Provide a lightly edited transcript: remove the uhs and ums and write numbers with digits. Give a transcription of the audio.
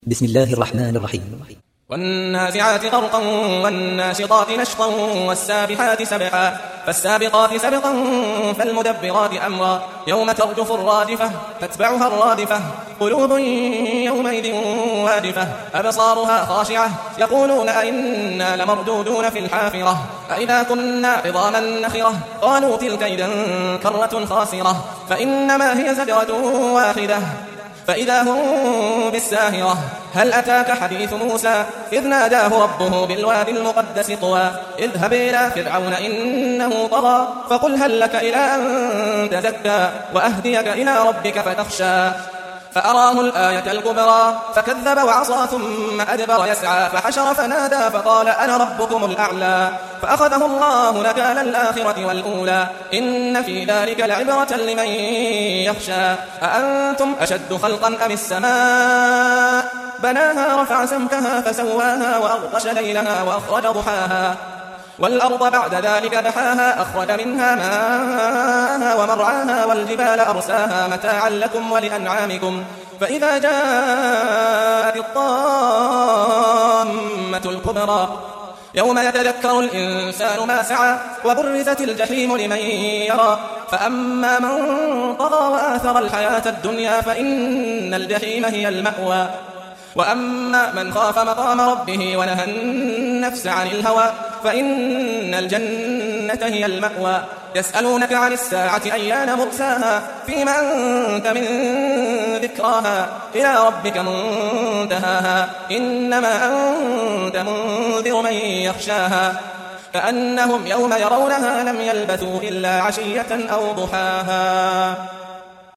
بسم الله الرحمن الرحيم. والنازعات غرقا والناشطات نشطا والسابحات سبحا فالسابقات سبقا فالمدبرات أمرا يوم ترجف الرادفة تتبعها الرادفة قلوب يومئذ واجفة أبصارها خاشعة يقولون أئنا لمردودون في الحافرة أئذا كنا عظاما نخرة قالوا تلك إذا كرة خاسرة فإنما هي زجرة واحدة فإذا هم بالساهرة هل أتاك حديث موسى إذ ناداه ربه بالوادي المقدس طوى اذهب إلى فرعون إنه طغى فقل هل لك إلى أن تزكى وأهديك إلى ربك فتخشى فأراه الآية الكبرى فكذب وعصى ثم أدبر يسعى فحشر فنادى فقال أنا ربكم الأعلى فأخذه الله نكال الآخرة والأولى إن في ذلك لعبرة لمن يخشى أأنتم أشد خلقا أم السماء بناها رفع سمكها فسواها وأغطش ليلها وأخرج ضحاها والأرض بعد ذلك دحاها أخرج منها ماءها ومرعاها والجبال أرساها متاعا لكم ولأنعامكم فإذا جاءت الطامة الكبرى يوم يتذكر الإنسان ما سعى وبرزت الجحيم لمن يرى فأما من طغى وآثر الحياة الدنيا فإن الجحيم هي المأوى وأما من خاف مقام ربه ونهى النفس عن الهوى فإن الجنة هي المأوى يسألونك عن الساعة أيان مرساها فيما أنت من ذكراها إلى ربك منتهاها إنما أنت منذر من يخشاها كأنهم يوم يرونها لم يلبثوا إلا عشية أو ضحاها